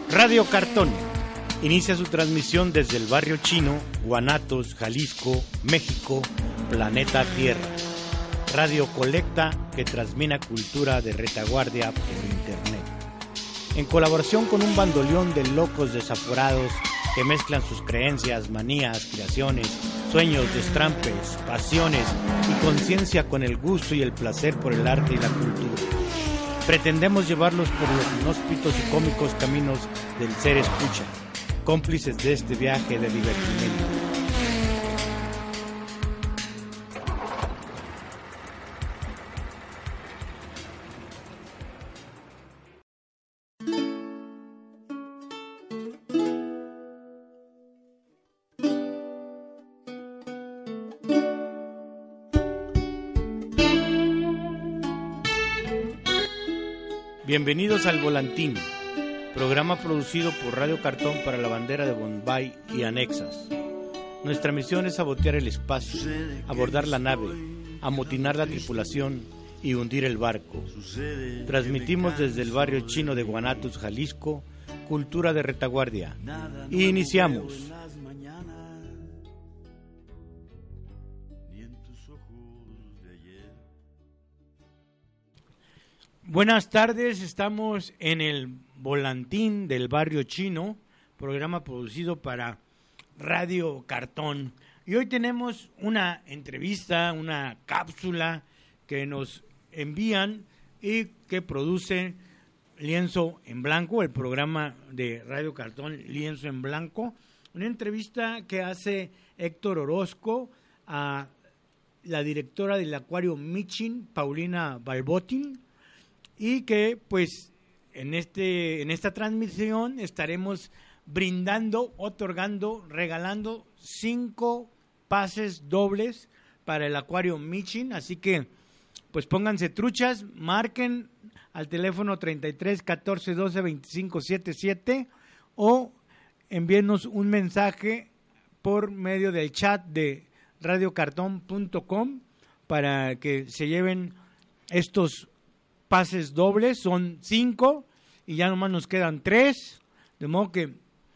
Radio Cartón inicia su transmisión desde el barrio chino, Guanatos, Jalisco, México, planeta Tierra. Radio colecta que transmite cultura de retaguardia por internet. En colaboración con un bandoleón de locos desaforados que mezclan sus creencias, manías, creaciones, sueños, destrampes, pasiones y conciencia con el gusto y el placer por el arte y la cultura. Pretendemos llevarlos por los inhóspitos y cómicos caminos del ser escucha, cómplices de este viaje de divertimento. Bienvenidos al Volantín, programa producido por Radio Cartón para la bandera de Bombay y anexas. Nuestra misión es sabotear el espacio, abordar la nave, amotinar la tripulación y hundir el barco. Transmitimos desde el barrio chino de Guanatos, Jalisco, cultura de retaguardia. Y iniciamos. Buenas tardes, estamos en el Volantín del barrio chino, programa producido para Radio Cartón. Y hoy tenemos una entrevista, una cápsula que nos envían y que produce Lienzo en Blanco, el programa de Radio Cartón Lienzo en Blanco. Una entrevista que hace Héctor Orozco a la directora del Acuario Michin, Paulina Balbotin. Y que pues en esta transmisión estaremos brindando, otorgando, regalando 5 pases dobles para el Acuario Michin. Así que pues pónganse truchas, marquen al teléfono 33 14 12 25 77 o envíenos un mensaje por medio del chat de radiocartón.com para que se lleven estos pases dobles. Son 5 y ya nomás nos quedan 3, de modo que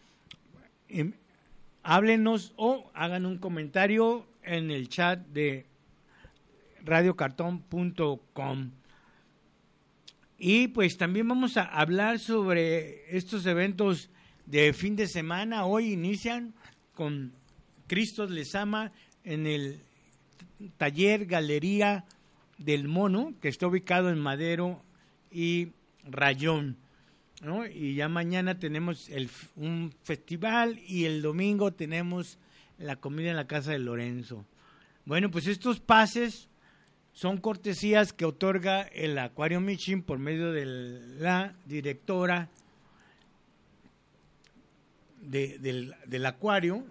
háblenos o hagan un comentario en el chat de radiocartón.com. Y pues también vamos a hablar sobre estos eventos de fin de semana. Hoy inician con Cristo les ama en el taller Galería del Mono, que está ubicado en Madero y Rayón, ¿no? Y ya mañana tenemos un festival y el domingo tenemos la comida en la casa de Lorenzo. Bueno, pues estos pases son cortesías que otorga el Acuario Michin por medio de la directora del Acuario,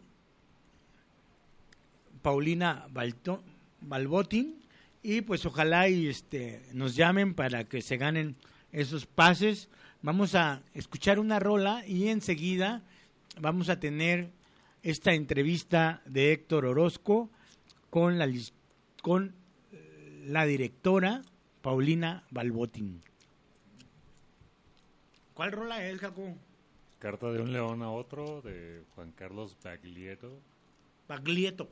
Paulina Balbotin. Y pues ojalá nos llamen para que se ganen esos pases. Vamos a escuchar una rola y enseguida vamos a tener esta entrevista de Héctor Orozco con la directora Paulina Balbotin. ¿Cuál rola es, Jaco? Carta de un león a otro, de Juan Carlos Baglietto. Baglietto.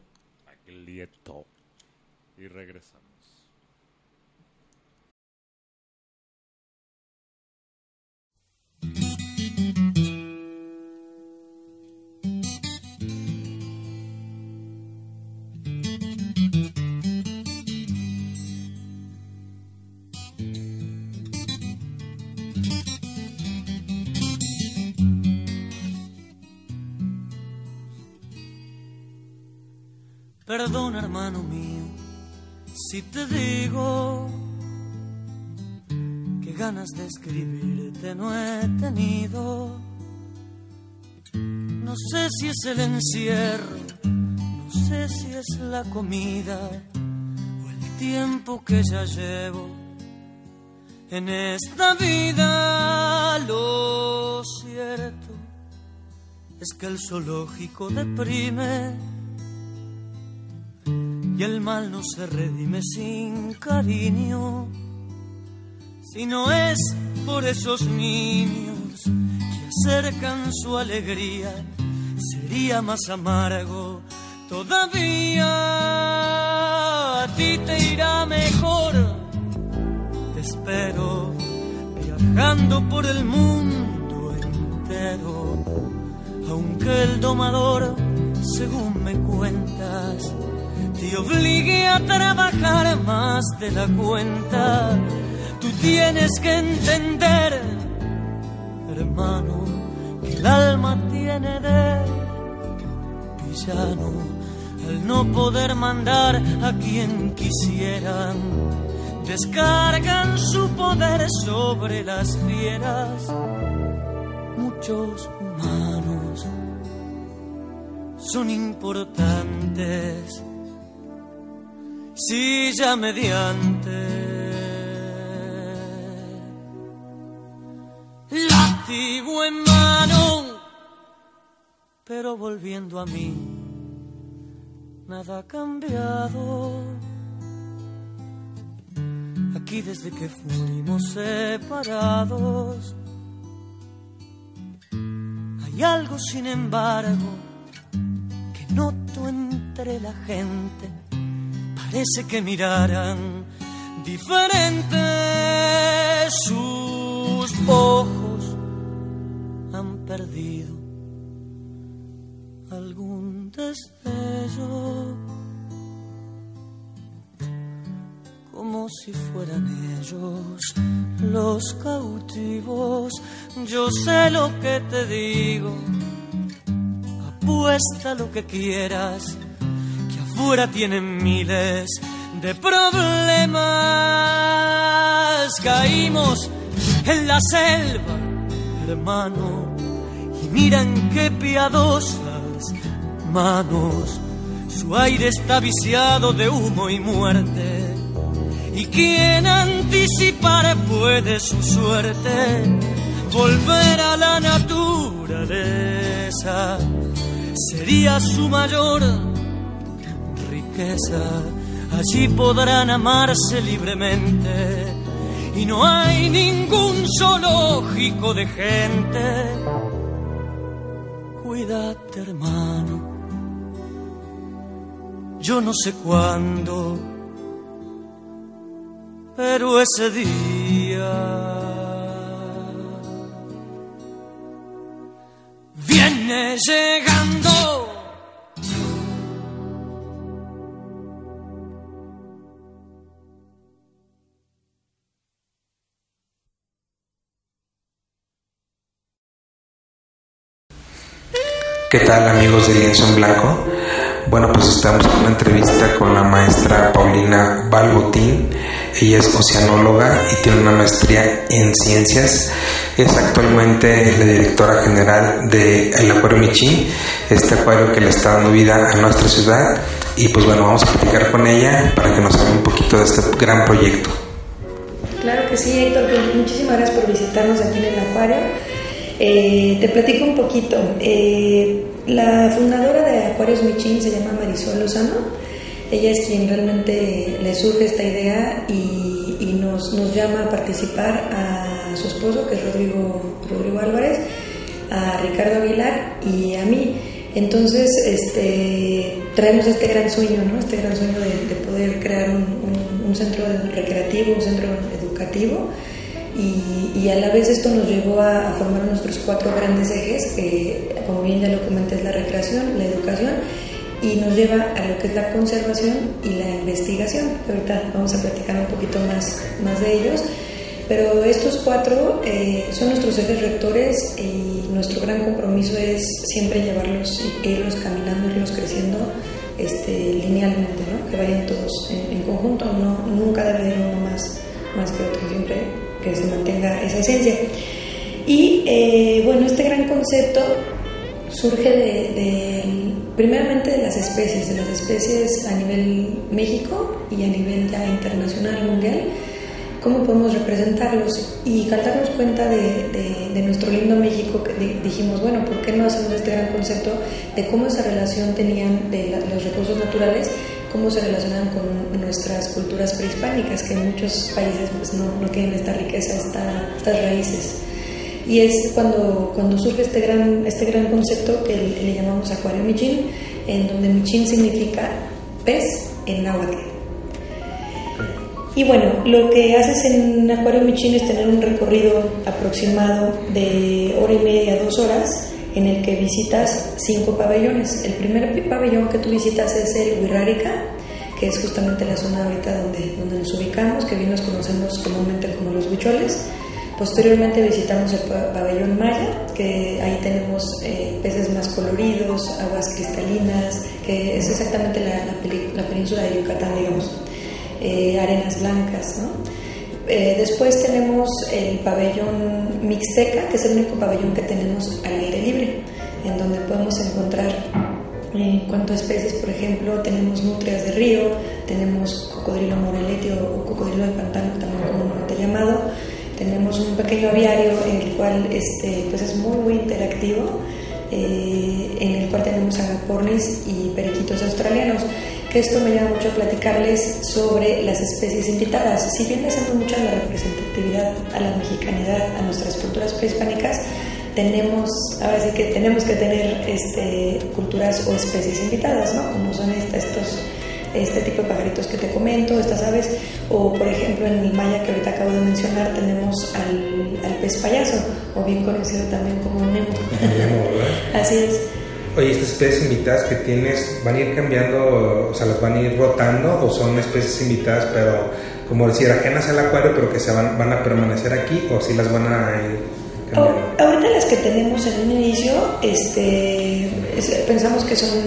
Y regresamos. Perdona, hermano mío, si te digo que ganas de escribirte no he tenido. No sé si es el encierro, no sé si es la comida o el tiempo que ya llevo en esta vida. Lo cierto es que el zoológico deprime y el mal no se redime sin cariño. Si no es por esos niños que cercan su alegría, sería más amargo todavía. A ti te irá mejor, te espero, viajando por el mundo entero. Aunque el domador, según me cuentas, te obligue a trabajar más de la cuenta, tú tienes que entender, hermano, que el alma tiene de villano al no poder mandar a quien quisieran. Descargan su poder sobre las fieras. Muchos humanos son importantes si ya mediante látigo en mano. Pero volviendo a mí, nada ha cambiado. Aquí desde que fuimos separados hay algo, sin embargo, que noto entre la gente. Parece que miraran diferente, sus ojos han perdido algún destello, como si fueran ellos los cautivos. Yo sé lo que te digo, apuesta lo que quieras, que afuera tienen miles de problemas. Caímos en la selva, hermano, y miran qué piadosas manos. Su aire está viciado de humo y muerte, y quien anticipar puede su suerte. Volver a la naturaleza sería su mayor riqueza. Allí podrán amarse libremente y no hay ningún zoológico de gente. Cuídate, hermano, yo no sé cuándo, pero ese día viene llegando. ¿Qué tal, amigos de Lienzo en Blanco? Bueno, pues estamos en una entrevista con la maestra Paulina Balbotín. Ella es oceanóloga y tiene una maestría en ciencias. Es actualmente la directora general del Acuario Michín, este acuario que le está dando vida a nuestra ciudad. Y pues bueno, vamos a platicar con ella para que nos hable un poquito de este gran proyecto. Claro que sí, Héctor, pues muchísimas gracias por visitarnos aquí en el acuario. Te platico un poquito. La fundadora de Acuarios Michín se llama Marisol Lozano. Ella es quien realmente le surge esta idea y nos llama a participar, a su esposo, que es Rodrigo Álvarez, a Ricardo Aguilar y a mí. Entonces traemos este gran sueño, ¿no? Este gran sueño de poder crear un centro recreativo, un centro educativo. Y a la vez esto nos llevó a formar nuestros 4 grandes ejes, que como bien ya lo comenté es la recreación, la educación, y nos lleva a lo que es la conservación y la investigación, que ahorita vamos a platicar un poquito más de ellos. Pero estos 4 son nuestros ejes rectores y nuestro gran compromiso es siempre llevarlos, irlos caminando, irlos creciendo linealmente, ¿no? Que vayan todos en conjunto, nunca debe ir uno más que otro, siempre que se mantenga esa esencia. Y bueno, este gran concepto surge primeramente de las especies a nivel México y a nivel ya internacional, mundial. ¿Cómo podemos representarlos? Y al darnos cuenta de nuestro lindo México, dijimos, bueno, ¿por qué no hacemos este gran concepto de cómo esa relación tenían de los recursos naturales, cómo se relacionan con nuestras culturas prehispánicas, que en muchos países pues no tienen esta riqueza, estas raíces? y es cuando surge este gran concepto que le llamamos Acuario Michin, en donde Michin significa pez en náhuatl. Y bueno, lo que haces en Acuario Michin es tener un recorrido aproximado de 1:30 a 2 horas, en el que visitas 5 pabellones. El primer pabellón que tú visitas es el Huirrárica, que es justamente la zona ahorita donde nos ubicamos, que bien nos conocemos comúnmente como los huicholes. Posteriormente visitamos el pabellón Maya, que ahí tenemos peces más coloridos, aguas cristalinas, que es exactamente la península de Yucatán, digamos, arenas blancas, ¿no? Después tenemos el pabellón Mixteca, que es el único pabellón que tenemos al aire libre, en donde podemos encontrar, en cuanto a especies, por ejemplo, tenemos nutrias de río, tenemos cocodrilo moreletio o cocodrilo de pantano, también comúnmente llamado. Tenemos un pequeño aviario en el cual pues es muy interactivo, en el cual tenemos agapornis y periquitos australianos, que esto me llama mucho a platicarles sobre las especies invitadas. Si bien hacemos mucha la representatividad a la mexicanidad, a nuestras culturas prehispánicas, ahora sí que tenemos que tener culturas o especies invitadas, ¿no? Como son este tipo de pajaritos que te comento, estas aves, o por ejemplo en el Maya que ahorita acabo de mencionar tenemos al pez payaso, o bien conocido también como Nemo. Así es. Oye, ¿estas especies invitadas que tienes van a ir cambiando, o sea, las van a ir rotando, o son especies invitadas, pero como decir, ajenas al acuario, pero que van a permanecer aquí, o si las van a ir cambiando? Ahorita las que tenemos en un inicio, pensamos que son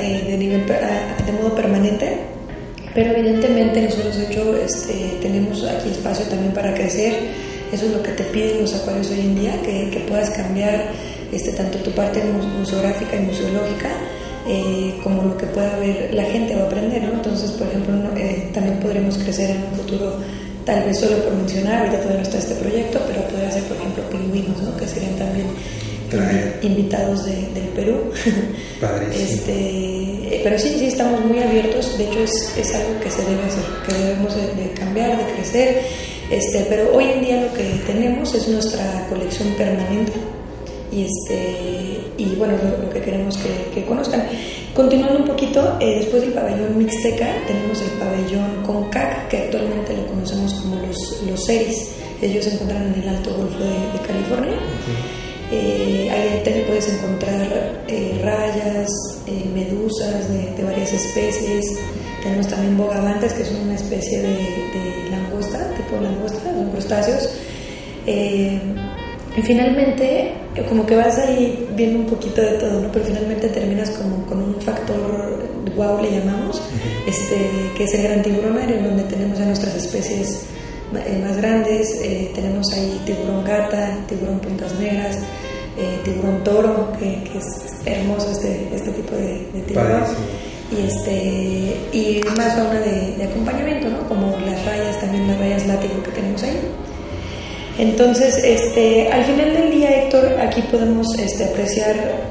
de modo permanente, pero evidentemente nosotros de hecho tenemos aquí espacio también para crecer. Eso es lo que te piden los acuarios hoy en día, que puedas cambiar tanto tu parte museográfica y museológica, como lo que pueda ver la gente o aprender, ¿no? Entonces, por ejemplo, también podremos crecer en un futuro, tal vez solo por mencionar, ahorita todavía no está este proyecto, pero podría ser, por ejemplo, pingüinos, ¿no? Que serían también invitados del Perú. Pero sí, estamos muy abiertos. De hecho, es algo que se debe hacer, que debemos de cambiar, de crecer. Pero hoy en día lo que tenemos es nuestra colección permanente y bueno, lo que queremos que conozcan. Continuando un poquito, después del pabellón Mixteca tenemos el pabellón Concac, que actualmente lo conocemos como los Seris. Ellos se encuentran en el Alto Golfo de California. Ahí te puedes encontrar rayas, medusas de varias especies. Tenemos también bogavantes, que son una especie de langosta, tipo langosta, son crustáceos. Y finalmente, como que vas ahí viendo un poquito de todo, ¿no? Pero finalmente terminas como con un factor wow, le llamamos, que es el gran tiburonario, donde tenemos a nuestras especies más grandes. Tenemos ahí tiburón gata, tiburón puntas negras, tiburón toro, que es hermoso este tipo de tiburón. Y más fauna de acompañamiento, ¿no? Como las rayas látigo que tenemos ahí. Entonces, al final del día, Héctor, aquí podemos apreciar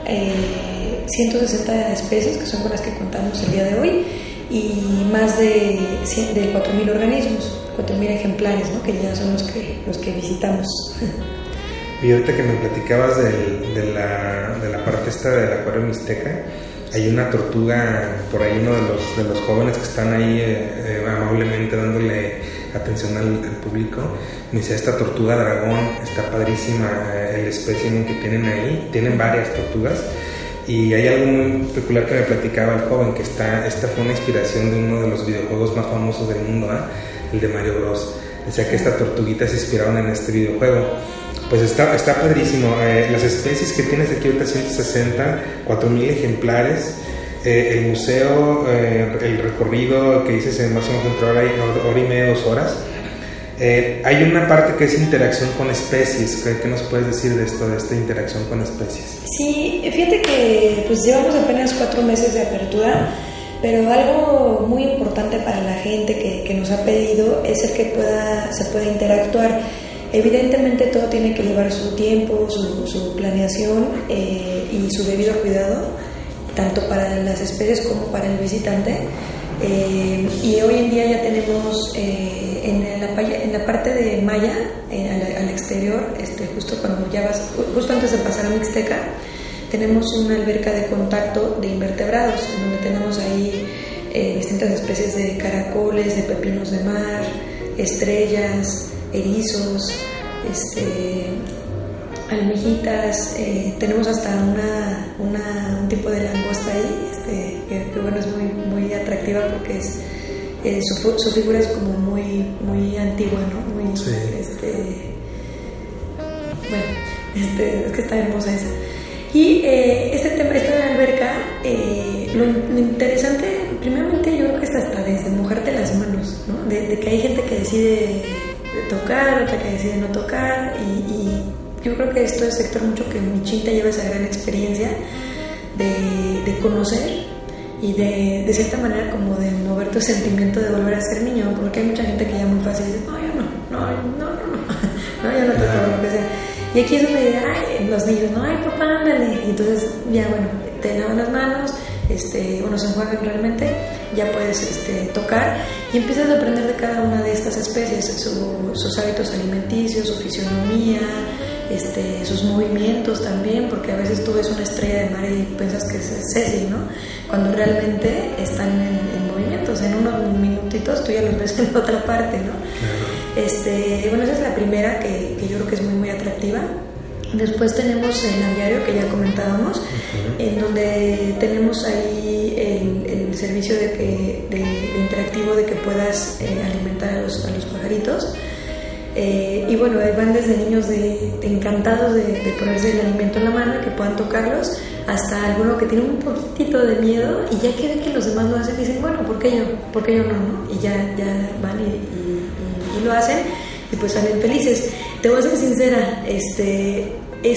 160 especies, que son con las que contamos el día de hoy, y más de 4.000 organismos, 4.000 ejemplares, ¿no? Que ya son los que visitamos. Y ahorita que me platicabas de la parte esta del acuario Mixteca, hay una tortuga por ahí, uno de los jóvenes que están ahí amablemente dándole atención al público, me dice, esta tortuga dragón está padrísima, el espécimen que tienen ahí, tienen varias tortugas, y hay algo muy peculiar que me platicaba el joven, que esta fue una inspiración de uno de los videojuegos más famosos del mundo, el de Mario Bros. Decía que estas tortuguitas se inspiraron en este videojuego. Pues está padrísimo. Las especies que tienes aquí ahorita, 160, 4.000 ejemplares. El museo, el recorrido que dices en máximo control hay 1:30, 2 horas. Hay una parte que es interacción con especies. ¿Qué nos puedes decir de esto, de esta interacción con especies? Sí, fíjate que pues llevamos apenas 4 meses de apertura, pero algo muy importante para la gente que nos ha pedido es el que se pueda interactuar. Evidentemente todo tiene que llevar su tiempo, su planeación y su debido cuidado, tanto para las especies como para el visitante. Y hoy en día ya tenemos en la parte de Maya, al exterior, justo cuando ya vas, justo antes de pasar a Mixteca, tenemos una alberca de contacto de invertebrados, en donde tenemos ahí distintas especies de caracoles, de pepinos de mar, estrellas, erizos, almejitas, tenemos hasta un tipo de langosta ahí, que bueno, es muy atractiva porque su figura es como muy antigua, ¿no? Muy, sí. Es que está hermosa esa. Y esta alberca, lo interesante, primeramente yo creo que es hasta desde mojarte las manos, ¿no? De que hay gente que decide tocar, otra que decide no tocar, y yo creo que esto es sector mucho que Michín te lleva esa gran experiencia de conocer y de cierta manera como de mover tu sentimiento de volver a ser niño, porque hay mucha gente que ya muy fácil dice, no, yo no, yo no toco lo que sea. Y aquí es donde los niños, no, ay papá, ándale. Y entonces ya bueno, te lavan las manos, o no se enjuagan realmente, ya puedes tocar y empiezas a aprender de cada una de estas especies, sus hábitos alimenticios, su fisionomía, sus movimientos también, porque a veces tú ves una estrella de mar y piensas que es Ceci, ¿no? Cuando realmente están en movimientos, en unos minutitos tú ya los ves en otra parte, ¿no? Bueno, esa es la primera que yo creo que es muy atractiva. Después tenemos el aviario que ya comentábamos, en donde tenemos ahí el servicio de interactivo de que puedas alimentar a los pajaritos. Y bueno, van desde niños encantados de ponerse el alimento en la mano y que puedan tocarlos, hasta alguno que tiene un poquitito de miedo y ya que ven que los demás lo hacen, dicen, bueno, ¿por qué yo no? Y ya van y lo hacen y pues salen felices. Te voy a ser sincera, este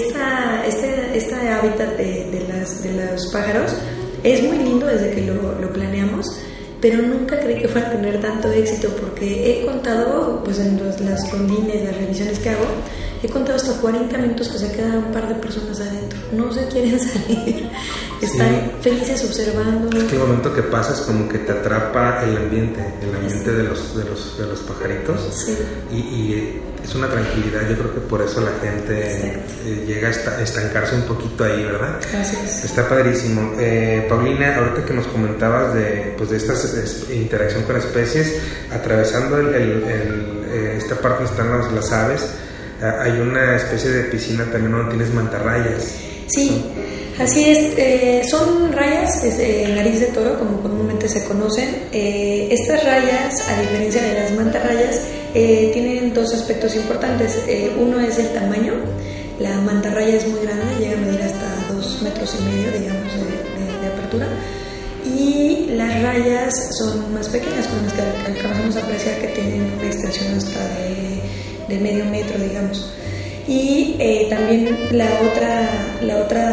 hábitat de los pájaros es muy lindo desde que lo planeamos, pero nunca creí que fuera a tener tanto éxito, porque he contado, pues en las rondines, las revisiones que hago, he contado hasta 40 minutos que se quedan un par de personas adentro, no se quieren salir, están felices observando. Es que el momento que pasas como que te atrapa el ambiente de los pajaritos, sí. y es una tranquilidad. Yo creo que por eso la gente llega a estancarse un poquito ahí, ¿verdad? Gracias. Está padrísimo. Paulina, ahorita que nos comentabas de esta interacción con especies, atravesando esta parte donde están las aves, hay una especie de piscina también donde tienes mantarrayas. Sí, así es. Son rayas nariz de toro, como comúnmente se conocen. Estas rayas, a diferencia de las mantarrayas, tienen dos aspectos importantes. Uno es el tamaño. La mantarraya es muy grande, llega a medir hasta 2,5 metros, digamos, de apertura. Y las rayas son más pequeñas, con las que alcanzamos a apreciar que tienen una extensión hasta de medio metro, digamos. Y también el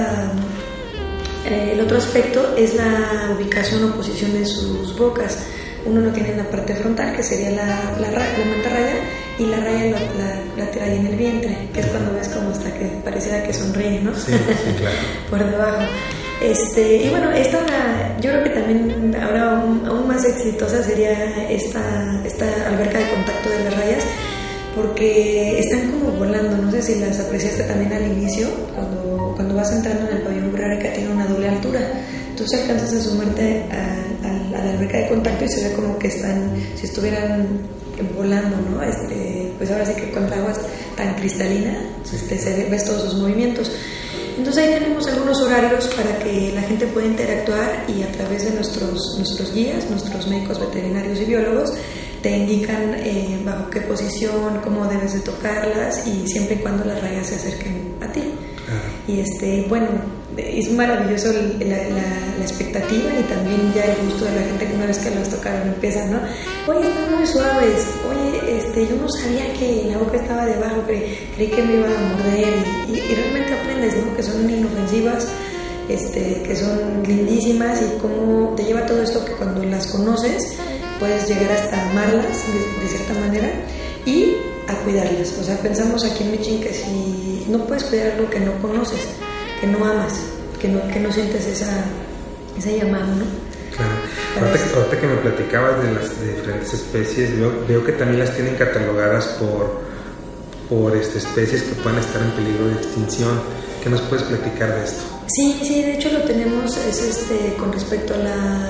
otro aspecto es la ubicación o posición de sus bocas. Uno lo tiene en la parte frontal, que sería la mantarraya, y la raya la trae en el vientre, que es cuando ves como hasta que pareciera que sonríe, ¿no? Sí, claro. Por debajo. Y bueno, yo creo que también ahora aún más exitosa sería esta alberca de contacto de las rayas, porque están como volando. No sé si las apreciaste también al inicio, cuando vas entrando en el pabellón Urrareca, tiene una doble altura. Entonces alcanzas a sumarte a la alberca de contacto y se ve como que si estuvieran volando, ¿no? Pues ahora sí que con el agua tan cristalina, ves todos sus movimientos. Entonces ahí tenemos algunos horarios para que la gente pueda interactuar, y a través de nuestros guías, nuestros médicos veterinarios y biólogos, te indican bajo qué posición, cómo debes de tocarlas, y siempre y cuando las rayas se acerquen a ti. Y bueno, es maravilloso la expectativa, y también ya el gusto de la gente que una vez que las tocaron empiezan, ¿no? Oye, están muy suaves, oye, yo no sabía que la boca estaba debajo, creí que me iba a morder, y realmente aprendes, ¿no? Que son inofensivas, que son lindísimas, y cómo te lleva todo esto, que cuando las conoces puedes llegar hasta amarlas de cierta manera y a cuidarlas. O sea, pensamos aquí en Michín que si no puedes cuidar algo que no conoces, que no amas, que no sientes ese llamado, ¿no? Claro. Ahorita que me platicabas de las diferentes especies, veo que también las tienen catalogadas por especies que puedan estar en peligro de extinción. ¿Qué nos puedes platicar de esto? Sí, de hecho lo tenemos con respecto a la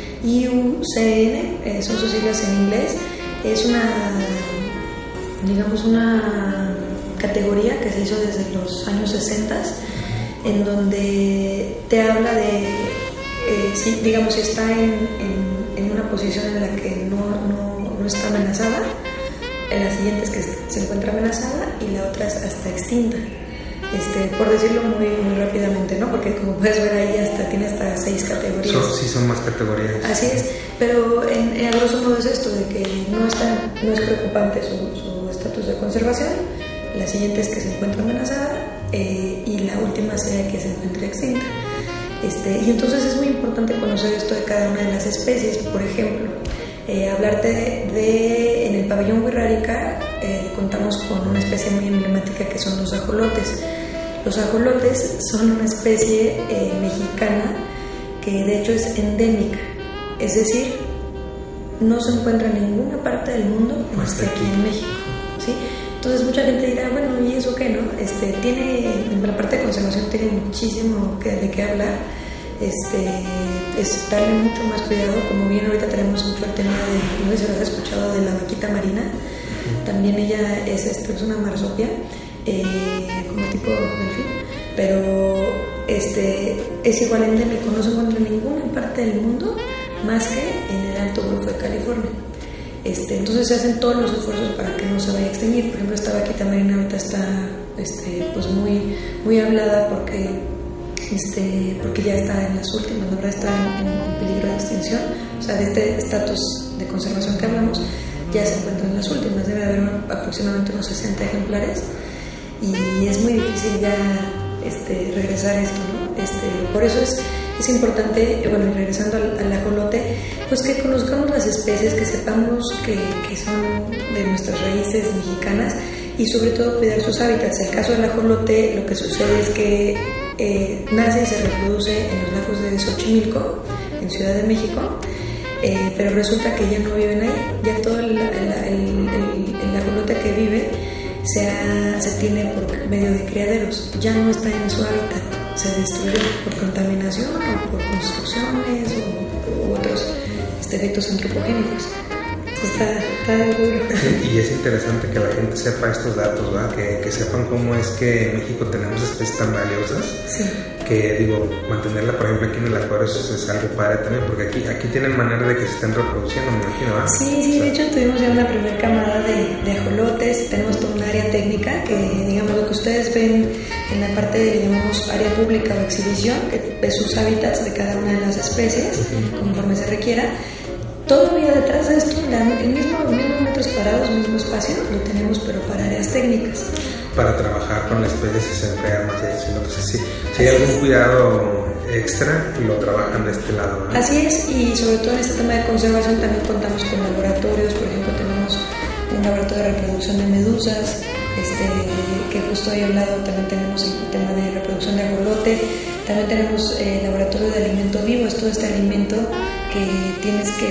IUCN, son sus siglas en inglés. Es una categoría que se hizo desde los años 60, en donde te habla de, si está en una posición en la que no está amenazada, en la siguiente es que se encuentra amenazada y la otra es hasta extinta. Por decirlo muy, muy rápidamente, ¿no? Porque como puedes ver ahí tiene hasta 6 categorías. Son más categorías. Así es, pero a grosso modo es esto, de que no es preocupante su estatus de conservación. La siguiente es que se encuentra amenazada y la última sería que se encuentre extinta. Y entonces es muy importante conocer esto de cada una de las especies. Por ejemplo, hablarte en el pabellón Wixárika contamos con una especie muy emblemática que son los ajolotes. Los ajolotes son una especie mexicana que de hecho es endémica, es decir, no se encuentra en ninguna parte del mundo más que aquí en México, ¿sí? Entonces mucha gente dirá, bueno, ¿y eso qué, no? En la parte de conservación tiene muchísimo de qué hablar. Es darle mucho más cuidado, como bien ahorita tenemos mucho el tema de, no sé si lo has escuchado, de la vaquita marina. También ella es una marsopia, como tipo delfín, pero es igual endémico, no se encuentra en ninguna parte del mundo más que en el Alto Golfo de California. Entonces se hacen todos los esfuerzos para que no se vaya a extinguir. Por ejemplo, esta vaquita marina ahorita está pues muy, muy hablada porque ya está en las últimas, la verdad está en peligro de extinción. O sea, de este estatus de conservación que hablamos, ya se encuentra en las últimas, debe haber aproximadamente unos 60 ejemplares y es muy difícil ya regresar esto, ¿no? Por eso es importante, bueno, regresando al ajolote, pues que conozcamos las especies, que sepamos que son de nuestras raíces mexicanas y sobre todo cuidar sus hábitats. En el caso del ajolote, lo que sucede es que nace y se reproduce en los lagos de Xochimilco, en Ciudad de México, pero resulta que ya no viven ahí, ya todo el ajolote que vive se tiene por medio de criaderos, ya no está en su hábitat, se destruyó por contaminación o por construcciones u otros efectos antropogénicos. Está duro. Y es interesante que la gente sepa estos datos, ¿verdad? Que sepan cómo es que en México tenemos especies tan valiosas. Sí. Que mantenerla, por ejemplo, aquí en el acuario es algo padre también, porque aquí tienen manera de que se estén reproduciendo, me imagino, ¿verdad? Sí, de hecho tuvimos ya una primera camada de ajolotes, tenemos toda un área técnica que, digamos, lo que ustedes ven en la parte de, llamamos, área pública o exhibición, que es sus hábitats de cada una de las especies, conforme se requiera. Todavía detrás de esto, el mismo metros cuadrados, el mismo espacio, lo tenemos, pero para áreas técnicas. Para trabajar con la especie si se enferma, entonces si hay algún cuidado extra, lo trabajan de este lado, ¿no? Así es, y sobre todo en este tema de conservación también contamos con laboratorios. Por ejemplo, tenemos un laboratorio de reproducción de medusas, que justo he hablado. También tenemos el tema de reproducción de ajolote. También tenemos laboratorio de alimento vivo, es todo este alimento que tienes que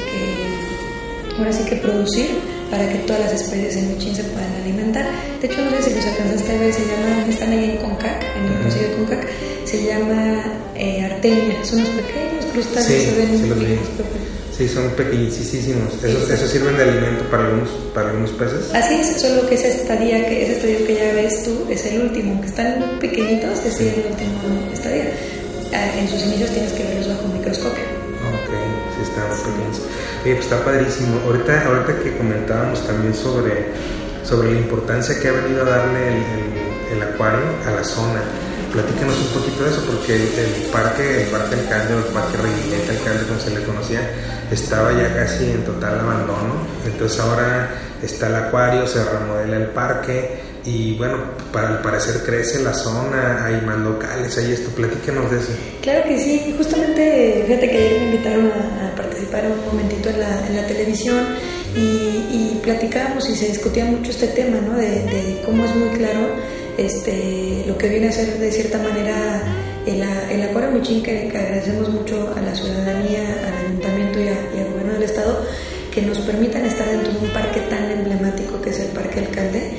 ahora sí que producir para que todas las especies en Michín se puedan alimentar. De hecho, no sé si los alcanzaste a ver, están ahí en Concac, en el Consejo de Concac, se llama artemia, son unos pequeños crustáceos, se ven muy pequeños. Sí, son pequeñísimos. ¿Eso sirven de alimento para algunos peces? Así es, solo que ese estadio que ya ves tú es el último, aunque están muy pequeñitos, es el último estadio. En sus inicios tienes que verlos bajo microscopio. Ok, sí, están muy pequeños. Pues está padrísimo. Ahorita que comentábamos también sobre la importancia que ha venido a darle el acuario a la zona. Platícanos un poquito de eso, porque el parque Alcalde, o el parque Reguilete Alcalde, como se le conocía, estaba ya casi en total abandono. Entonces ahora está el acuario, se remodela el parque y bueno, al parecer crece la zona, hay más locales, hay esto. Platícanos de eso. Claro que sí, justamente fíjate que ayer me invitaron a participar un momentito en la televisión y platicábamos y se discutía mucho este tema, ¿no? De cómo es muy claro lo que viene a ser de cierta manera el Acuario Michín, que agradecemos mucho a la ciudadanía, al ayuntamiento y al gobierno del estado, que nos permitan estar dentro de un parque tan emblemático que es el Parque Alcalde,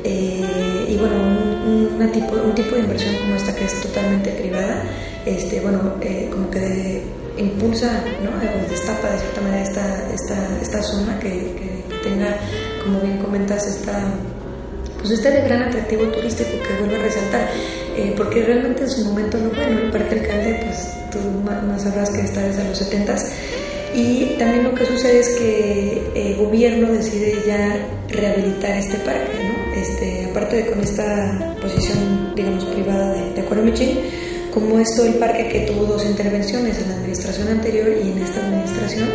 y bueno, un tipo de inversión como esta, que es totalmente privada, como que impulsa, ¿no? O destapa de cierta manera esta zona que tenga, como bien comentas, este gran atractivo turístico que vuelve a resaltar, porque realmente en su momento no fue, ¿no? El Parque Alcalde, pues tú más sabrás que está desde los 70s, y también lo que sucede es que el gobierno decide ya rehabilitar este parque, ¿no? Aparte de con esta posición, digamos, privada de Acuario Michín, como es todo el parque que tuvo 2 intervenciones en la administración anterior y en esta administración,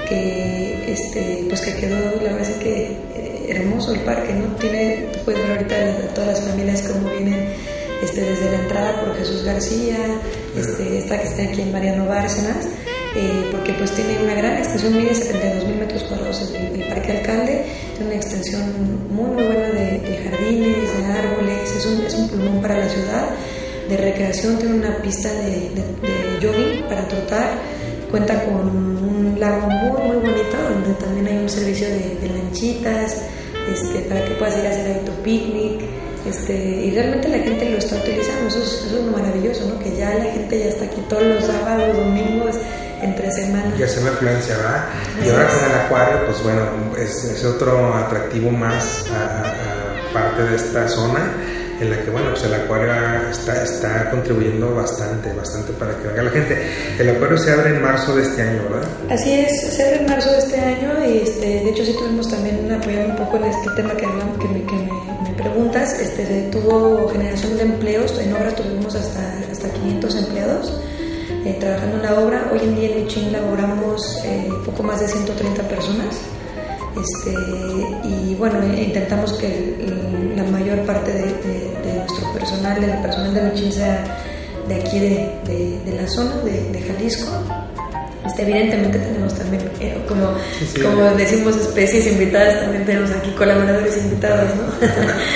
pues que quedó, la verdad es que hermoso el parque, ¿no? Tú puedes ver ahorita a todas las familias como vienen desde la entrada por Jesús García, esta que está aquí en Mariano Bárcenas, porque pues tiene una gran extensión, mide 72,000 metros cuadrados el Parque Alcalde, tiene una extensión muy buena de jardines, de árboles, es un pulmón para la ciudad, de recreación, tiene una pista de jogging para trotar, cuenta con un lago muy bonito, donde también hay un servicio de lanchitas, para que puedas ir a hacer ahí tu picnic, y realmente la gente lo está utilizando, eso es lo maravilloso, ¿no? Que ya la gente ya está aquí todos los sábados, domingos, entre semana. Ya se me influencia, ¿verdad? Y ahora con el acuario, pues bueno, es otro atractivo más a parte de esta zona, en la que, bueno, pues el acuario está contribuyendo bastante para que venga la gente. El acuario se abre en marzo de este año, ¿verdad? Así es, se abre en marzo de este año, y de hecho sí tuvimos también apoyando un poco en este tema que me preguntas. Tuvo generación de empleos, en obra tuvimos hasta 500 empleados trabajando en la obra. Hoy en día en Michín laboramos poco más de 130 personas. Y bueno, intentamos que la mayor parte de nuestro personal, del personal de Michín, sea de aquí de la zona de Jalisco. Evidentemente tenemos también, como decimos, especies invitadas, también tenemos aquí colaboradores invitados, ¿no?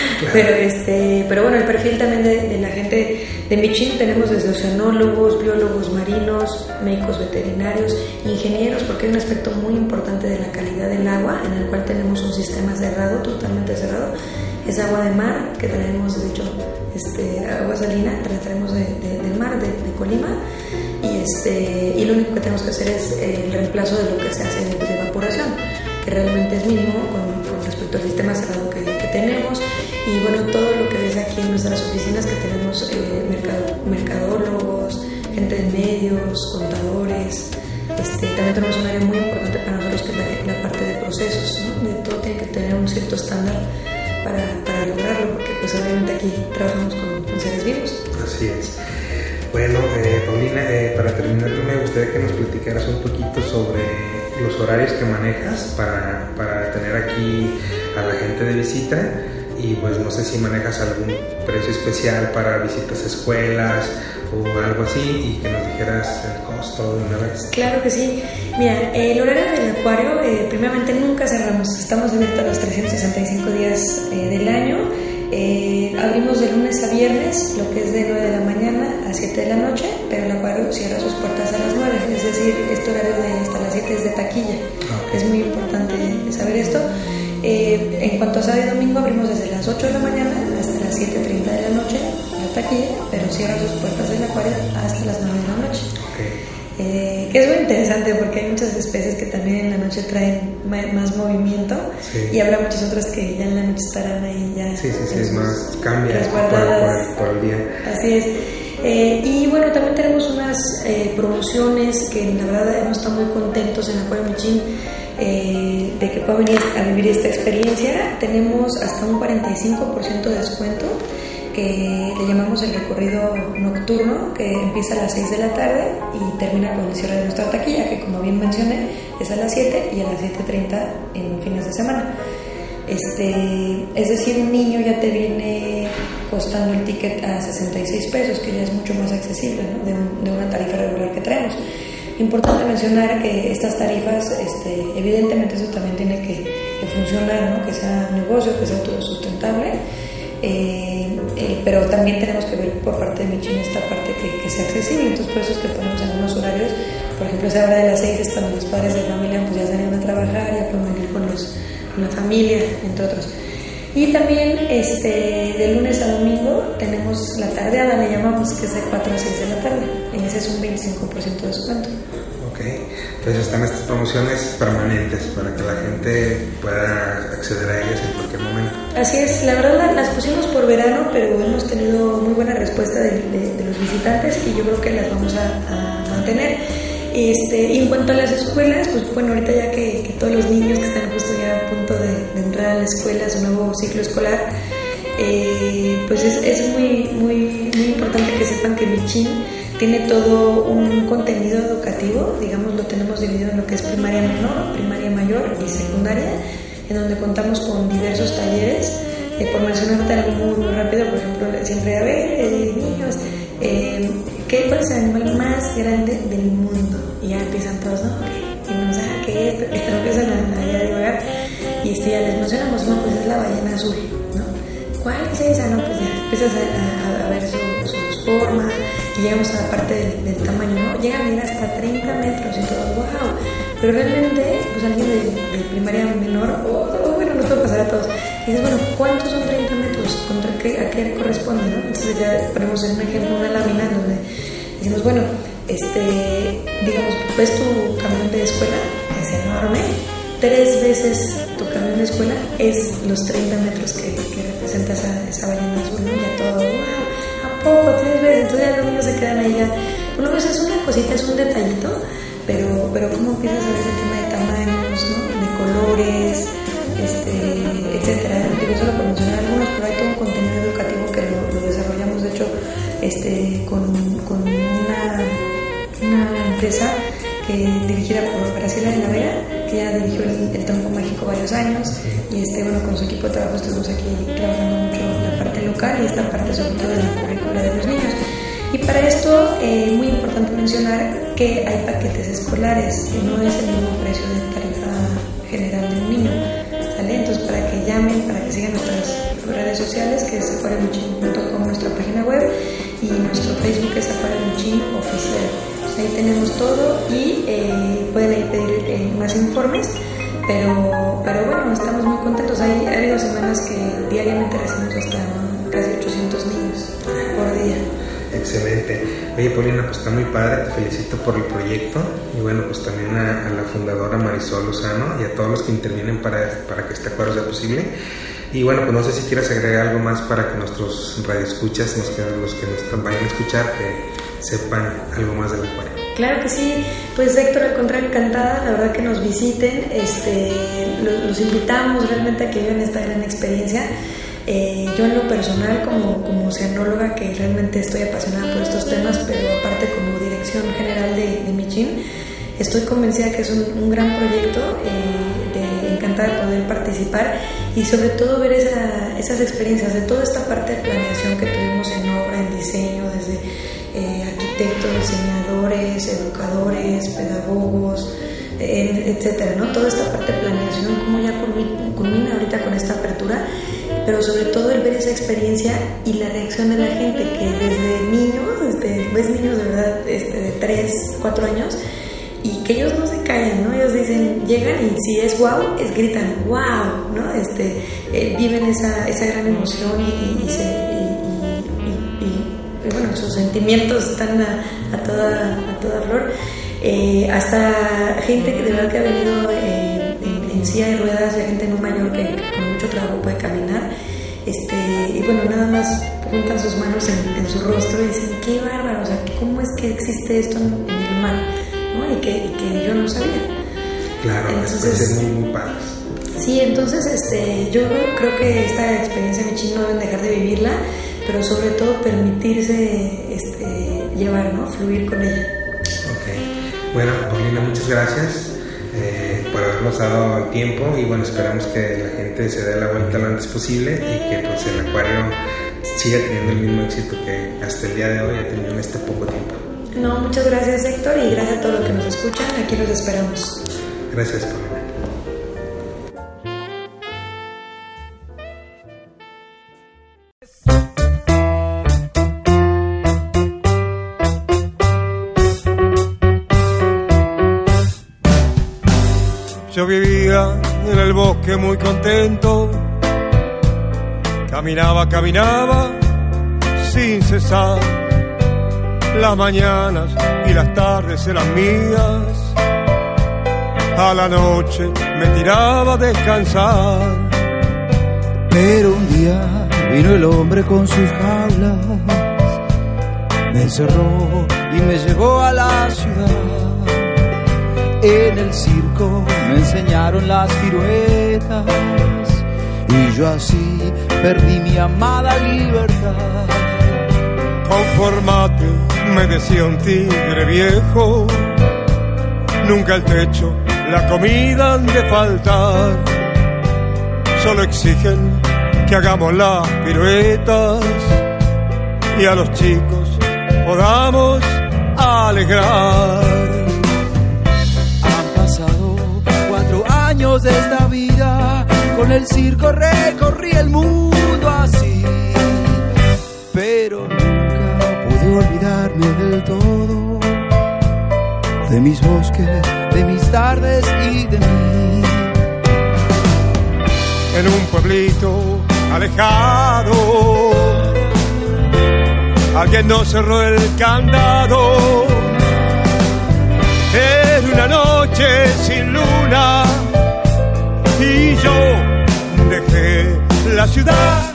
pero bueno, el perfil también de la gente de Michín, tenemos desde oceanólogos, biólogos marinos, médicos veterinarios, ingenieros, porque hay un aspecto muy importante de la calidad del agua, en el cual tenemos un sistema cerrado, totalmente cerrado. Es agua de mar, que traemos, de hecho, agua salina, la traemos del mar, de Colima, y lo único que tenemos que hacer es el reemplazo de lo que se hace de evaporación, que realmente es mínimo con respecto al sistema cerrado que tenemos. Y bueno, todo lo que ves aquí en nuestras oficinas, que tenemos mercadólogos, gente de medios, contadores, también tenemos un área muy importante para nosotros, que es la parte de procesos, ¿no? De todo tiene que tener un cierto estándar para lograrlo, porque pues obviamente aquí trabajamos con seres vivos. Así es. Bueno, Paulina, para terminar, me gustaría que nos platicaras un poquito sobre los horarios que manejas para tener aquí a la gente de visita, y pues no sé si manejas algún precio especial para visitas a escuelas o algo así, y que nos dijeras el costo de una vez. Claro que sí. Mira, el horario del acuario, primeramente nunca cerramos, estamos abiertos los 365 días del año. Abrimos de lunes a viernes, lo que es de 9 de la mañana a 7 de la noche, pero el acuario cierra sus puertas a las 9, es decir, este horario de hasta las 7 es de taquilla. Okay. Es muy importante saber esto. En cuanto a sábado y domingo, abrimos desde las 8 de la mañana hasta las 7:30 de la noche, la taquilla, pero cierra sus puertas del acuario hasta las 9 de la noche. Okay. Que es muy interesante, porque hay muchas especies que también en la noche traen más movimiento, sí. Y habrá muchas otras que ya en la noche estarán ahí ya. Sí, es más, cambia por el día. Así es. Y bueno, también tenemos unas promociones que la verdad hemos estado muy contentos en Acuario Michín de que puedan venir a vivir esta experiencia. Tenemos hasta un 45% de descuento, que le llamamos el recorrido nocturno, que empieza a las 6 de la tarde y termina con el cierre de nuestra taquilla, que como bien mencioné es a las 7 y a las 7:30 en fines de semana. Es decir, un niño ya te viene costando el ticket a 66 pesos, que ya es mucho más accesible, ¿no? de una tarifa regular que traemos. Importante mencionar que estas tarifas, evidentemente eso también tiene que funcionar, ¿no? Que sea negocio, que sea todo sustentable. pero también tenemos que ver por parte de Michin esta parte que sea accesible. Entonces por eso es que ponemos algunos horarios. Por ejemplo, esa hora de las 6 es cuando los padres de familia pues ya salieron a trabajar, ya pueden venir con la familia, entre otros. Y también de lunes a domingo tenemos la tardeada, le llamamos, que es de 4 a 6 de la tarde. En ese es un 25% de descuento. Ok, entonces están estas promociones permanentes para que la gente pueda acceder a ellas en cualquier momento. Así es, la verdad las pusimos por verano, pero hemos tenido muy buena respuesta de los visitantes y yo creo que las vamos a mantener. Y en cuanto a las escuelas, pues bueno, ahorita ya que todos los niños que están justo ya a punto de entrar a la escuela, a su nuevo ciclo escolar, pues es muy, muy, muy importante que sepan que Michin tiene todo un contenido educativo, digamos, lo tenemos dividido en lo que es primaria menor, primaria mayor y secundaria, en donde contamos con diversos talleres. Por mencionarte algo muy, muy rápido, por ejemplo, siempre a ver, niños, ¿cuál es el animal más grande del mundo? Y ya empiezan todos, ¿no? Y nos ¿qué es? Empiezan a divagar y ya les mencionamos, no, pues es la ballena azul, ¿no? ¿Cuál es esa? No, pues ya empiezas a ver sus formas y llegamos a la parte del tamaño, ¿no? Llegan a ir hasta 30 metros y todo, wow. Pero realmente, pues alguien de primaria menor, bueno, nos puede pasar a todos. Y dices, bueno, ¿cuántos son 30 metros? ¿A qué corresponde, no? Entonces ya ponemos en un ejemplo una lámina donde decimos, bueno, digamos, ves tu camión de escuela, es enorme, 3 veces tu camión de escuela es los 30 metros que representa esa ballena azul, ¿no? Ya todo, wow, ¿a poco? 3 veces, entonces ya los niños se quedan ahí ya, bueno, pues es una cosita, es un detallito, pero ¿cómo empiezas a ver ese tema de tamaños, ¿no? De colores, etcétera? Digo, solo por mencionar algunos, pero hay todo un contenido educativo que lo desarrollamos, de hecho, con una empresa dirigida por Graciela de la Vega, que ya dirigió el Tronco Mágico varios años, y bueno, con su equipo de trabajo estuvimos aquí trabajando mucho la parte local y esta parte sobre todo de la currícula de los niños. Y para esto, muy importante mencionar que hay paquetes escolares, que no es el mismo precio de tarifa general de un niño, ¿sale? Entonces, para que llamen, para que sigan nuestras redes sociales, que es aquariumichin.com, nuestra página web, y nuestro Facebook es aquariumichin oficial. Ahí tenemos todo y pueden ahí pedir más informes, pero bueno, estamos muy contentos. Hay habido semanas que diariamente recibimos hasta casi 800 niños por día. Excelente. Oye, Paulina, pues está muy padre, te felicito por el proyecto y bueno, pues también a la fundadora Marisol Lozano y a todos los que intervienen para que este acuario sea posible. Y bueno, pues no sé si quieres agregar algo más para que nuestros radioescuchas, los que nos vayan a escuchar, que sepan algo más del acuario. Claro que sí, pues Héctor, al contrario, encantada, la verdad que nos visiten, los invitamos realmente a que vivan esta gran experiencia. Yo en lo personal como oceanóloga, que realmente estoy apasionada por estos temas, pero aparte como dirección general de Michin, estoy convencida que es un gran proyecto, encantada de poder participar y sobre todo ver esas experiencias de toda esta parte de planeación que tuvimos en obra, en diseño, desde arquitectos, diseñadores, educadores, pedagogos, etcétera, ¿no? Toda esta parte de planeación, como ya culmina ahorita con esta apertura, pero sobre todo el ver esa experiencia y la reacción de la gente, que desde niños, ves niños de verdad de 3, 4 años, y que ellos no se callan, ¿no? Ellos dicen, llegan y si es wow, gritan wow, ¿no? Viven esa gran emoción y bueno, sus sentimientos están a toda flor. Hasta gente que de verdad que ha venido en silla de ruedas, ya gente no mayor que con mucho trabajo puede caminar, y bueno, nada más juntan sus manos en su rostro y dicen, qué bárbaro, o sea, ¿cómo es que existe esto en el mar? ¿No? Y que yo no sabía. Claro, entonces es muy padre. Sí, entonces yo creo que esta experiencia Michin no deben dejar de vivirla, pero sobre todo permitirse llevar, ¿no? Fluir con ella. Ok, bueno, Paulina, muchas gracias por habernos dado el tiempo y bueno, esperamos que la gente se dé la vuelta lo antes posible y que pues el acuario siga teniendo el mismo éxito que hasta el día de hoy ha tenido en este poco tiempo. No, muchas gracias, Héctor, y gracias a todos los que nos escuchan. Aquí los esperamos. Gracias, Paulina. día en el bosque muy contento, caminaba sin cesar. Las mañanas y las tardes eran mías, a la noche me tiraba a descansar. Pero un día vino el hombre con sus jaulas, me encerró y me llevó a la ciudad. En el circo me enseñaron las piruetas y yo así perdí mi amada libertad. Conformate, me decía un tigre viejo, nunca el techo, la comida han de faltar. Solo exigen que hagamos las piruetas y a los chicos podamos alegrar. Han pasado 4 años de esta vida, con el circo recorrí el mundo así, pero nunca pude olvidarme del todo, de mis bosques, de mis tardes y de mí. En un pueblito alejado, alguien nos cerró el candado. Era una noche sin luna y yo dejé la ciudad.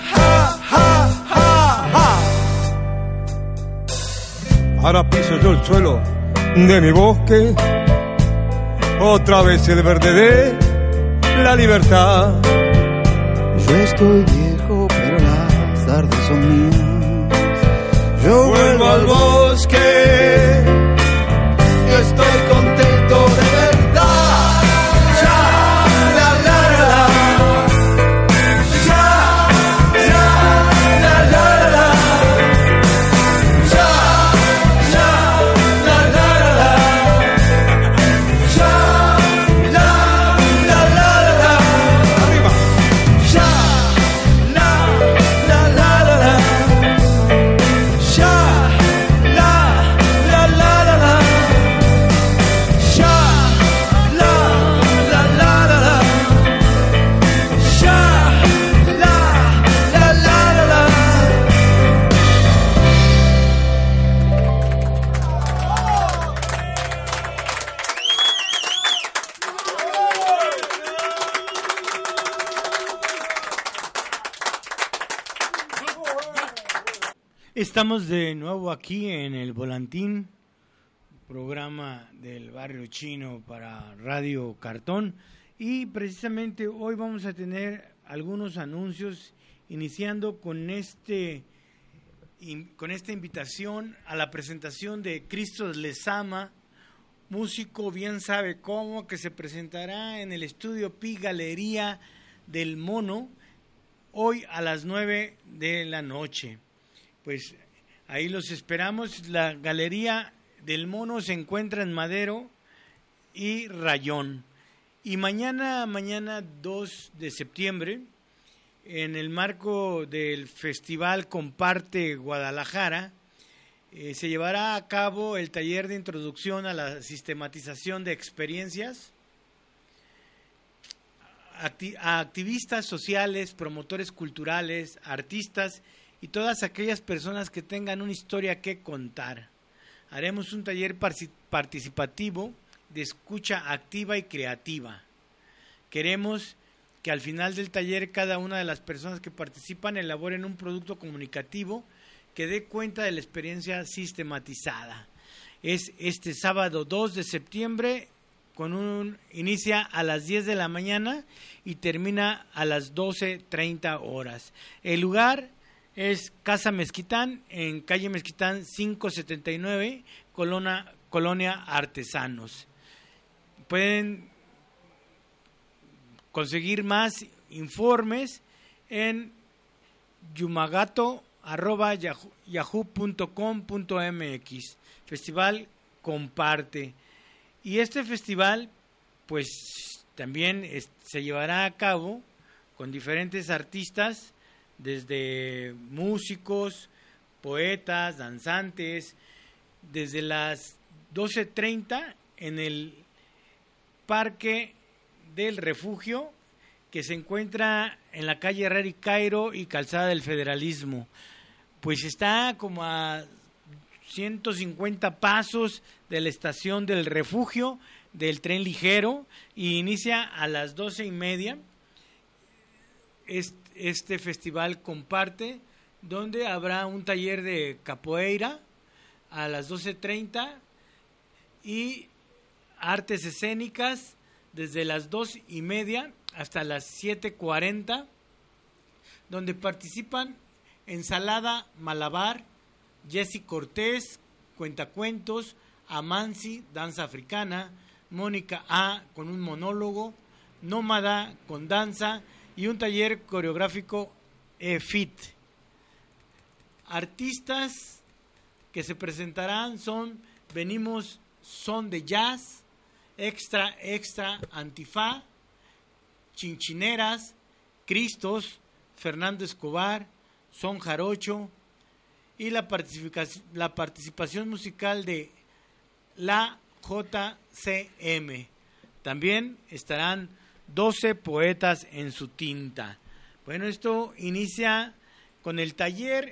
Ahora piso yo el suelo de mi bosque, otra vez el verde de la libertad. Yo estoy viejo, pero las tardes son mías. Yo vuelvo al bosque, yo estoy contento de verdad. Ya, la, la, la, la. Ya, ya, la, la, la, la. Ya, ya, la, la, la, la. Ya, la, la, la, la. Arriba. Ya, la, la, la, la, la. Ya, la, la, la, la, la. Ya, la, la, la, la, la. Ya, la, la, la, la, la. Estamos de nuevo aquí en el Volantín, programa del Barrio Chino para Radio Cartón, y precisamente hoy vamos a tener algunos anuncios, iniciando con esta invitación a la presentación de Cristo Les Ama, músico bien sabe cómo, que se presentará en el estudio Pi Galería del Mono hoy a las 9 de la noche. Pues ahí los esperamos. La Galería del Mono se encuentra en Madero y Rayón. Y mañana 2 de septiembre, en el marco del Festival Comparte Guadalajara, se llevará a cabo el taller de introducción a la sistematización de experiencias a activistas sociales, promotores culturales, artistas y todas aquellas personas que tengan una historia que contar. Haremos un taller participativo de escucha activa y creativa. Queremos que al final del taller cada una de las personas que participan elaboren un producto comunicativo que dé cuenta de la experiencia sistematizada. Es este sábado 2 de septiembre, inicia a las 10 de la mañana y termina a las 12:30 horas. El lugar es Casa Mezquitán, en calle Mezquitán 579, Colonia Artesanos. Pueden conseguir más informes en yumagato@yahoo.com.mx. Festival Comparte. Y este festival, pues también se llevará a cabo con diferentes artistas, desde músicos, poetas, danzantes, desde las 12:30 en el Parque del Refugio, que se encuentra en la calle Herrera y Cairo y Calzada del Federalismo. Pues está como a 150 pasos de la estación del Refugio del tren ligero y inicia a las 12:30. Este festival comparte, donde habrá un taller de capoeira a las 12:30 y artes escénicas desde las 2:30 hasta las 7:40, donde participan Ensalada Malabar, Jessy Cortés, Cuentacuentos, Amansi, danza africana, Mónica A con un monólogo, Nómada con danza y un taller coreográfico fit. Artistas que se presentarán son Venimos Son de Jazz, Extra Antifa, Chinchineras, Cristos, Fernando Escobar, Son Jarocho y la participación musical de la JCM. También estarán 12 poetas en su tinta. Bueno, esto inicia con el taller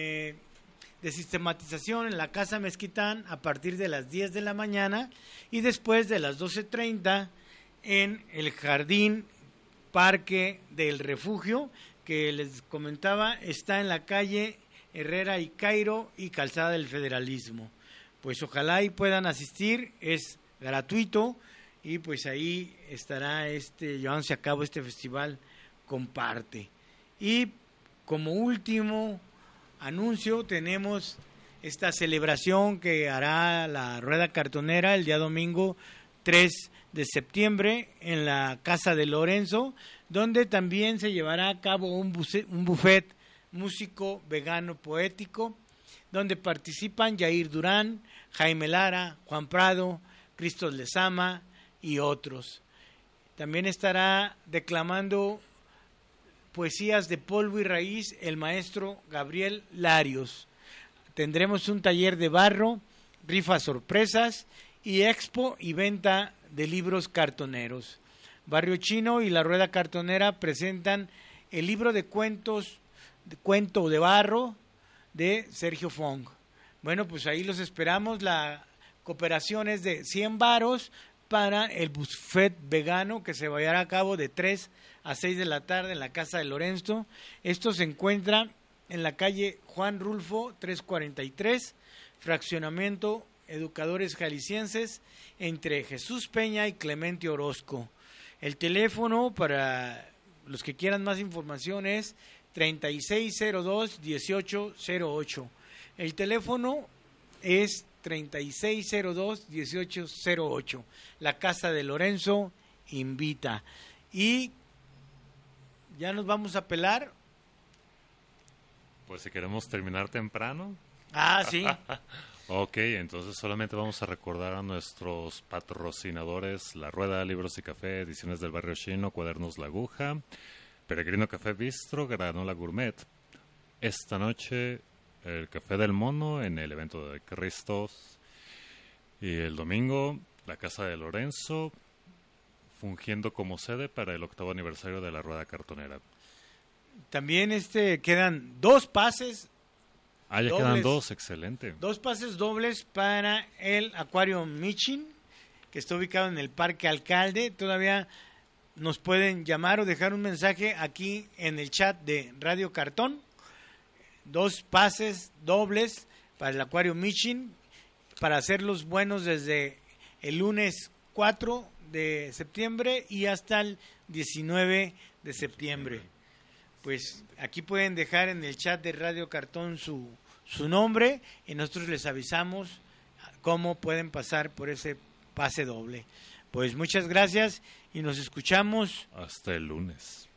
de sistematización en la Casa Mezquitán a partir de las 10 de la mañana y después de las 12:30 en el Jardín Parque del Refugio, que les comentaba, está en la calle Herrera y Cairo y Calzada del Federalismo. Pues ojalá y puedan asistir, es gratuito y pues ahí estará llevándose a cabo este festival Comparte. Y como último anuncio tenemos esta celebración que hará la Rueda Cartonera el día domingo 3 de septiembre en la Casa de Lorenzo, donde también se llevará a cabo un buffet músico vegano poético, donde participan Yair Durán, Jaime Lara, Juan Prado, Cristos Lezama y otros. También estará declamando poesías de polvo y raíz el maestro Gabriel Larios. Tendremos un taller de barro, rifas sorpresas y expo y venta de libros cartoneros. Barrio Chino y la Rueda Cartonera presentan el libro de cuentos, Cuento de Barro, de Sergio Fong. Bueno, pues ahí los esperamos. La cooperación es de 100 varos para el buffet vegano que se va a llevar a cabo de 3 a 6 de la tarde en la Casa de Lorenzo. Esto se encuentra en la calle Juan Rulfo 343, fraccionamiento Educadores Jaliscienses, entre Jesús Peña y Clemente Orozco. El teléfono para los que quieran más información es 3602-1808. El teléfono es 3602-1808. La Casa de Lorenzo invita. Y ya nos vamos a pelar. Pues si queremos terminar temprano. Ah, sí. Ok, entonces solamente vamos a recordar a nuestros patrocinadores: La Rueda, Libros y Café, Ediciones del Barrio Chino, Cuadernos La Aguja, Peregrino Café Bistro, Granola Gourmet. Esta noche el Café del Mono en el evento de Cristos. Y el domingo la Casa de Lorenzo, fungiendo como sede para el 8º aniversario de la Rueda Cartonera. También quedan 2 pases. Ah, ya quedan 2, excelente. 2 pases dobles para el Acuario Michin, que está ubicado en el Parque Alcalde. Todavía nos pueden llamar o dejar un mensaje aquí en el chat de Radio Cartón. 2 pases dobles para el Acuario Michin, para hacerlos buenos desde el lunes 4 de septiembre y hasta el 19 de septiembre. Pues aquí pueden dejar en el chat de Radio Cartón su nombre y nosotros les avisamos cómo pueden pasar por ese pase doble. Pues muchas gracias y nos escuchamos hasta el lunes.